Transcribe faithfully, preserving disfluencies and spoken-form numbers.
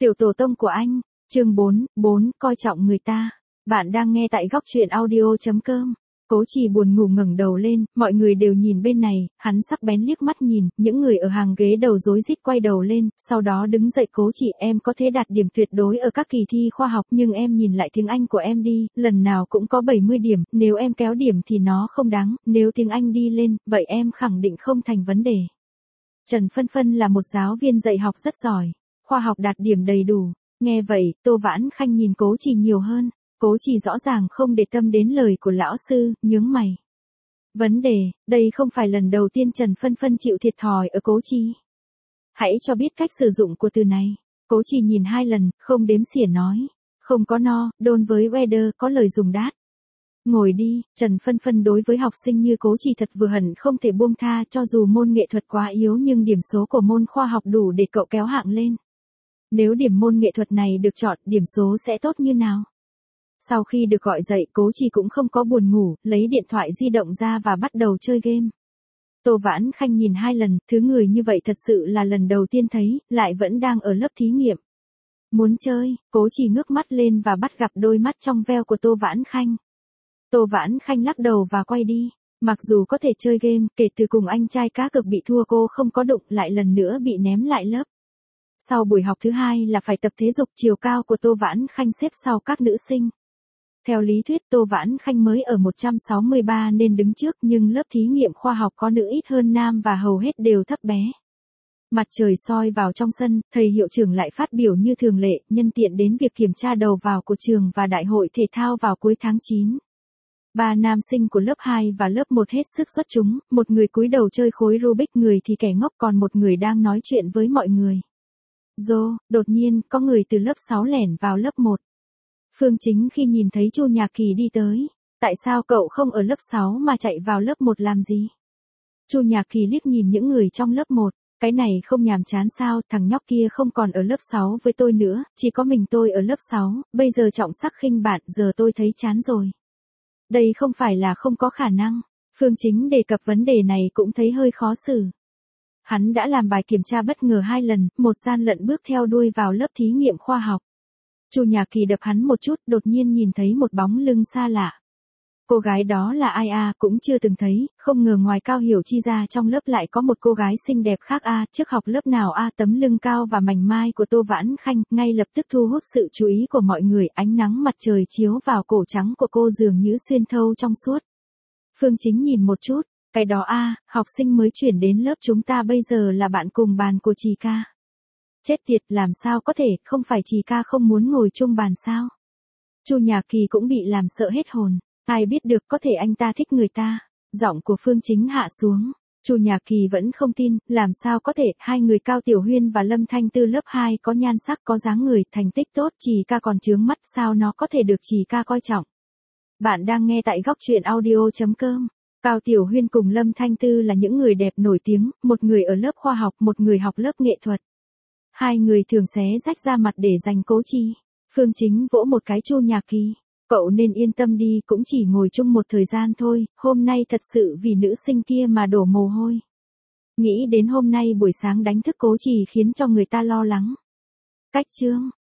Tiểu tổ tông của anh, chương bốn, bốn, coi trọng người ta. Bạn đang nghe tại góc truyện audio.com. Cố Trì buồn ngủ ngẩng đầu lên, mọi người đều nhìn bên này, hắn sắc bén liếc mắt nhìn, những người ở hàng ghế đầu rối rít quay đầu lên, sau đó đứng dậy. Cố Trì, em có thể đạt điểm tuyệt đối ở các kỳ thi khoa học, nhưng em nhìn lại tiếng Anh của em đi, lần nào cũng có bảy mươi điểm, nếu em kéo điểm thì nó không đáng, nếu tiếng Anh đi lên, vậy em khẳng định không thành vấn đề. Trần Phân Phân là một giáo viên dạy học rất giỏi, khoa học đạt điểm đầy đủ. Nghe vậy, Tô Vãn Khanh nhìn Cố Trì nhiều hơn. Cố Trì rõ ràng không để tâm đến lời của lão sư, nhướng mày. Vấn đề, đây không phải lần đầu tiên Trần Phân Phân chịu thiệt thòi ở Cố Trì. Hãy cho biết cách sử dụng của từ này. Cố Trì nhìn hai lần, không đếm xỉa nói. Không có no, đôn với weather có lời dùng đát. Ngồi đi, Trần Phân Phân đối với học sinh như Cố Trì thật vừa hận không thể buông tha, cho dù môn nghệ thuật quá yếu nhưng điểm số của môn khoa học đủ để cậu kéo hạng lên. Nếu điểm môn nghệ thuật này được chọn, điểm số sẽ tốt như nào? Sau khi được gọi dậy, Cố Trì cũng không có buồn ngủ, lấy điện thoại di động ra và bắt đầu chơi game. Tô Vãn Khanh nhìn hai lần, thứ người như vậy thật sự là lần đầu tiên thấy, lại vẫn đang ở lớp thí nghiệm. Muốn chơi, Cố Trì ngước mắt lên và bắt gặp đôi mắt trong veo của Tô Vãn Khanh. Tô Vãn Khanh lắc đầu và quay đi. Mặc dù có thể chơi game, kể từ cùng anh trai cá cực bị thua cô không có đụng, lại lần nữa bị ném lại lớp. Sau buổi học thứ hai là phải tập thể dục, chiều cao của Tô Vãn Khanh xếp sau các nữ sinh. Theo lý thuyết Tô Vãn Khanh mới ở một trăm sáu mươi ba nên đứng trước, nhưng lớp thí nghiệm khoa học có nữ ít hơn nam và hầu hết đều thấp bé. Mặt trời soi vào trong sân, thầy hiệu trưởng lại phát biểu như thường lệ, nhân tiện đến việc kiểm tra đầu vào của trường và đại hội thể thao vào cuối tháng chín. Ba nam sinh của lớp hai và lớp một hết sức xuất chúng, một người cúi đầu chơi khối Rubik, người thì kẻ ngốc, còn một người đang nói chuyện với mọi người. Dô, đột nhiên, có người từ lớp sáu lẻn vào lớp một. Phương Chính khi nhìn thấy Chu Nhạc Kỳ đi tới, tại sao cậu không ở lớp sáu mà chạy vào lớp một làm gì? Chu Nhạc Kỳ liếc nhìn những người trong lớp một, cái này không nhàm chán sao, thằng nhóc kia không còn ở lớp sáu với tôi nữa, chỉ có mình tôi ở lớp sáu, bây giờ trọng sắc khinh bạn, giờ tôi thấy chán rồi. Đây không phải là không có khả năng, Phương Chính đề cập vấn đề này cũng thấy hơi khó xử. Hắn đã làm bài kiểm tra bất ngờ hai lần, một gian lận bước theo đuôi vào lớp thí nghiệm khoa học. Chu Nhạc Kỳ đập hắn một chút, đột nhiên nhìn thấy một bóng lưng xa lạ. Cô gái đó là ai à, cũng chưa từng thấy, không ngờ ngoài Cao Hiểu Chi ra trong lớp lại có một cô gái xinh đẹp khác a, à, trước học lớp nào a, à, tấm lưng cao và mảnh mai của Tô Vãn Khanh ngay lập tức thu hút sự chú ý của mọi người, ánh nắng mặt trời chiếu vào cổ trắng của cô dường như xuyên thấu trong suốt. Phương Chính nhìn một chút, cái đó a, à, học sinh mới chuyển đến lớp chúng ta bây giờ là bạn cùng bàn của Trì ca. Chết tiệt, làm sao có thể, không phải Trì ca không muốn ngồi chung bàn sao? Chu Nhạc Kỳ cũng bị làm sợ hết hồn, ai biết được, có thể anh ta thích người ta. Giọng của Phương Chính hạ xuống. Chu Nhạc Kỳ vẫn không tin, làm sao có thể, hai người Cao Tiểu Huyên và Lâm Thanh Tư lớp hai có nhan sắc, có dáng người, thành tích tốt, Trì ca còn chướng mắt, sao nó có thể được Trì ca coi trọng? Bạn đang nghe tại góc truyện audio.com. Cao Tiểu Huyên cùng Lâm Thanh Tư là những người đẹp nổi tiếng, một người ở lớp khoa học, một người học lớp nghệ thuật. Hai người thường xé rách ra mặt để giành Cố Trì. Phương Chính vỗ một cái Chu Nhạc Kỳ. Cậu nên yên tâm đi, cũng chỉ ngồi chung một thời gian thôi, hôm nay thật sự vì nữ sinh kia mà đổ mồ hôi. Nghĩ đến hôm nay buổi sáng đánh thức Cố Trì khiến cho người ta lo lắng. Cách chương.